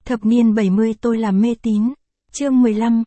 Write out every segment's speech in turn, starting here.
Thập niên 70 tôi làm mê tín. Chương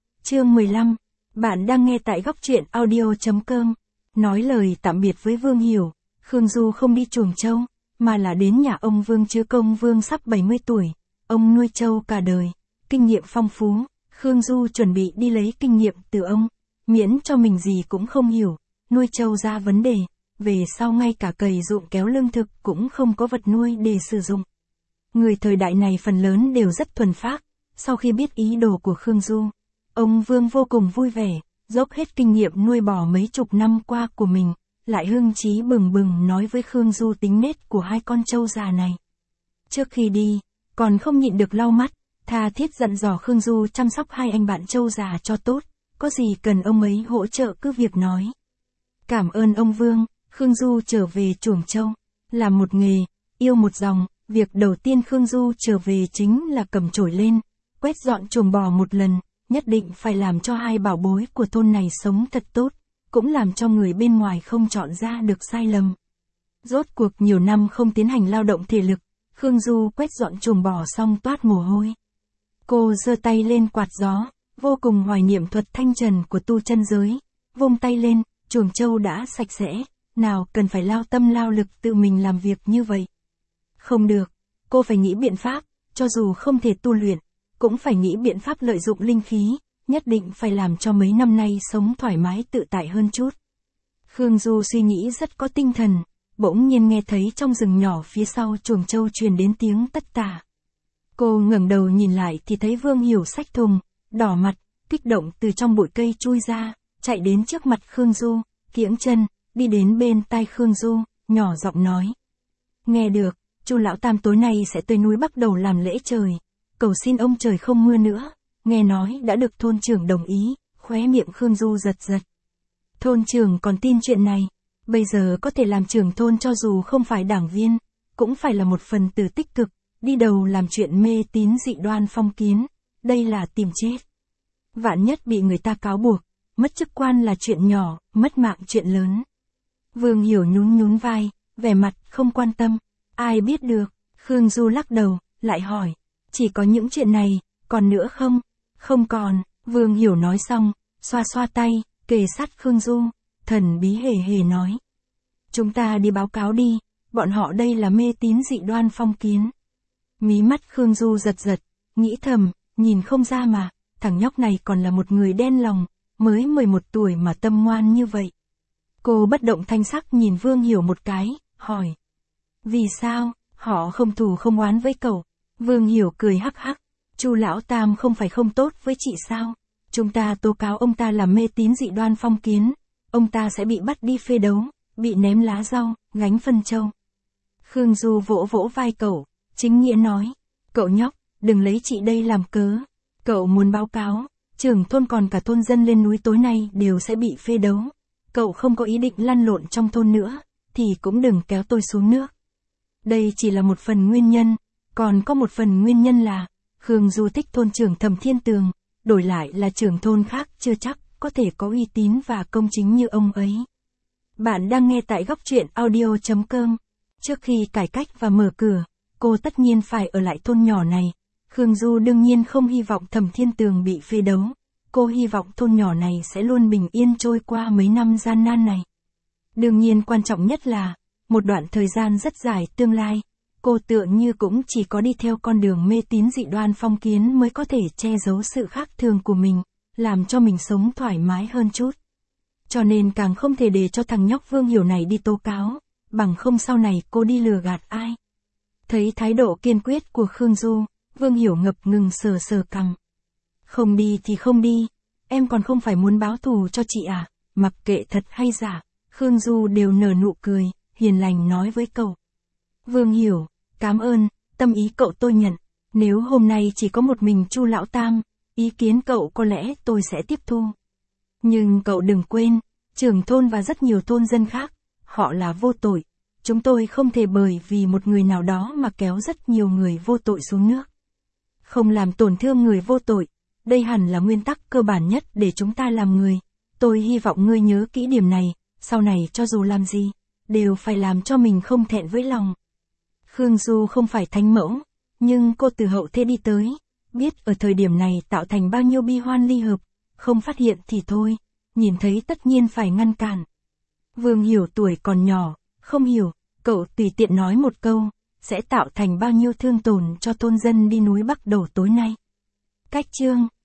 15. Bạn đang nghe tại góc truyện audio.com. Nói lời tạm biệt với Vương Hiểu, Khương Du không đi chuồng trâu, mà là đến nhà ông Vương Chứa Công. Vương sắp 70 tuổi, ông nuôi trâu cả đời, kinh nghiệm phong phú. Khương Du chuẩn bị đi lấy kinh nghiệm từ ông, miễn cho mình gì cũng không hiểu, nuôi trâu ra vấn đề, về sau ngay cả cày ruộng kéo lương thực cũng không có vật nuôi để sử dụng. Người thời đại này phần lớn đều rất thuần phác, sau khi biết ý đồ của Khương Du, ông Vương vô cùng vui vẻ, dốc hết kinh nghiệm nuôi bò mấy chục năm qua của mình, lại hưng chí bừng bừng nói với Khương Du tính nết của hai con trâu già này. Trước khi đi, còn không nhịn được lau mắt, tha thiết dặn dò Khương Du chăm sóc hai anh bạn trâu già cho tốt, có gì cần ông ấy hỗ trợ cứ việc nói. Cảm ơn ông Vương. Khương Du trở về chuồng trâu, làm một nghề, yêu một dòng. Việc đầu tiên Khương Du trở về chính là cầm chổi lên, quét dọn chuồng bò một lần, nhất định phải làm cho hai bảo bối của thôn này sống thật tốt, cũng làm cho người bên ngoài không chọn ra được sai lầm. Rốt cuộc nhiều năm không tiến hành lao động thể lực, Khương Du quét dọn chuồng bò xong toát mồ hôi. Cô giơ tay lên quạt gió, vô cùng hoài niệm thuật thanh trần của tu chân giới, vung tay lên, chuồng trâu đã sạch sẽ, nào cần phải lao tâm lao lực tự mình làm việc như vậy. Không được, cô phải nghĩ biện pháp, cho dù không thể tu luyện, cũng phải nghĩ biện pháp lợi dụng linh khí, nhất định phải làm cho mấy năm nay sống thoải mái tự tại hơn chút. Khương Du suy nghĩ rất có tinh thần, bỗng nhiên nghe thấy trong rừng nhỏ phía sau chuồng trâu truyền đến tiếng tất tả. Cô ngẩng đầu nhìn lại thì thấy Vương Hiểu xách thùng, đỏ mặt, kích động từ trong bụi cây chui ra, chạy đến trước mặt Khương Du, kiễng chân, đi đến bên tai Khương Du, nhỏ giọng nói. Nghe được, Chu lão tam tối nay sẽ tới núi Bắc Đầu làm lễ trời, cầu xin ông trời không mưa nữa, nghe nói đã được thôn trưởng đồng ý, khóe miệng Khương Du giật giật. Thôn trưởng còn tin chuyện này, bây giờ có thể làm trưởng thôn cho dù không phải đảng viên, cũng phải là một phần tử tích cực, đi đầu làm chuyện mê tín dị đoan phong kiến, đây là tìm chết. Vạn nhất bị người ta cáo buộc, mất chức quan là chuyện nhỏ, mất mạng chuyện lớn. Vương Hiểu nhún vai, vẻ mặt không quan tâm. Ai biết được, Khương Du lắc đầu, lại hỏi, chỉ có những chuyện này, còn nữa không? Không còn, Vương Hiểu nói xong, xoa xoa tay, kề sát Khương Du, thần bí hề hề nói. Chúng ta đi báo cáo đi, bọn họ đây là mê tín dị đoan phong kiến. Mí mắt Khương Du giật giật, nghĩ thầm, nhìn không ra mà, thằng nhóc này còn là một người đen lòng, mới 11 tuổi mà tâm ngoan như vậy. Cô bất động thanh sắc nhìn Vương Hiểu một cái, hỏi. Vì sao, họ không thù không oán với cậu? Vương Hiểu cười hắc hắc, Chu lão tam không phải không tốt với chị sao? Chúng ta tố cáo ông ta làm mê tín dị đoan phong kiến, ông ta sẽ bị bắt đi phê đấu, bị ném lá rau, gánh phân trâu. Khương Du vỗ vỗ vai cậu, chính nghĩa nói, cậu nhóc, đừng lấy chị đây làm cớ. Cậu muốn báo cáo, trưởng thôn còn cả thôn dân lên núi tối nay đều sẽ bị phê đấu. Cậu không có ý định lăn lộn trong thôn nữa, thì cũng đừng kéo tôi xuống nước. Đây chỉ là một phần nguyên nhân, còn có một phần nguyên nhân là, Khương Du thích thôn trưởng Thẩm Thiên Tường, đổi lại là trưởng thôn khác chưa chắc có thể có uy tín và công chính như ông ấy. Bạn đang nghe tại góc truyện audio.com. Trước khi cải cách và mở cửa, cô tất nhiên phải ở lại thôn nhỏ này. Khương Du đương nhiên không hy vọng Thẩm Thiên Tường bị phê đấu. Cô hy vọng thôn nhỏ này sẽ luôn bình yên trôi qua mấy năm gian nan này. Đương nhiên quan trọng nhất là, một đoạn thời gian rất dài tương lai, cô tựa như cũng chỉ có đi theo con đường mê tín dị đoan phong kiến mới có thể che giấu sự khác thường của mình, làm cho mình sống thoải mái hơn chút. Cho nên càng không thể để cho thằng nhóc Vương Hiểu này đi tố cáo, bằng không sau này cô đi lừa gạt ai. Thấy thái độ kiên quyết của Khương Du, Vương Hiểu ngập ngừng sờ cằm. Không đi thì không đi, em còn không phải muốn báo thù cho chị à, mặc kệ thật hay giả, Khương Du đều nở nụ cười, hiền lành nói với cậu. Vương Hiểu, cảm ơn, tâm ý cậu tôi nhận, nếu hôm nay chỉ có một mình Chu lão tam, ý kiến cậu có lẽ tôi sẽ tiếp thu. Nhưng cậu đừng quên, trưởng thôn và rất nhiều thôn dân khác, họ là vô tội, chúng tôi không thể bởi vì một người nào đó mà kéo rất nhiều người vô tội xuống nước. Không làm tổn thương người vô tội, đây hẳn là nguyên tắc cơ bản nhất để chúng ta làm người. Tôi hy vọng ngươi nhớ kỹ điểm này, sau này cho dù làm gì, đều phải làm cho mình không thẹn với lòng. Khương Du không phải thánh mẫu, nhưng cô từ hậu thế đi tới, biết ở thời điểm này tạo thành bao nhiêu bi hoan ly hợp, không phát hiện thì thôi, nhìn thấy tất nhiên phải ngăn cản. Vương Hiểu tuổi còn nhỏ, không hiểu, cậu tùy tiện nói một câu, sẽ tạo thành bao nhiêu thương tổn cho thôn dân đi núi Bắc Đầu tối nay. Cách chương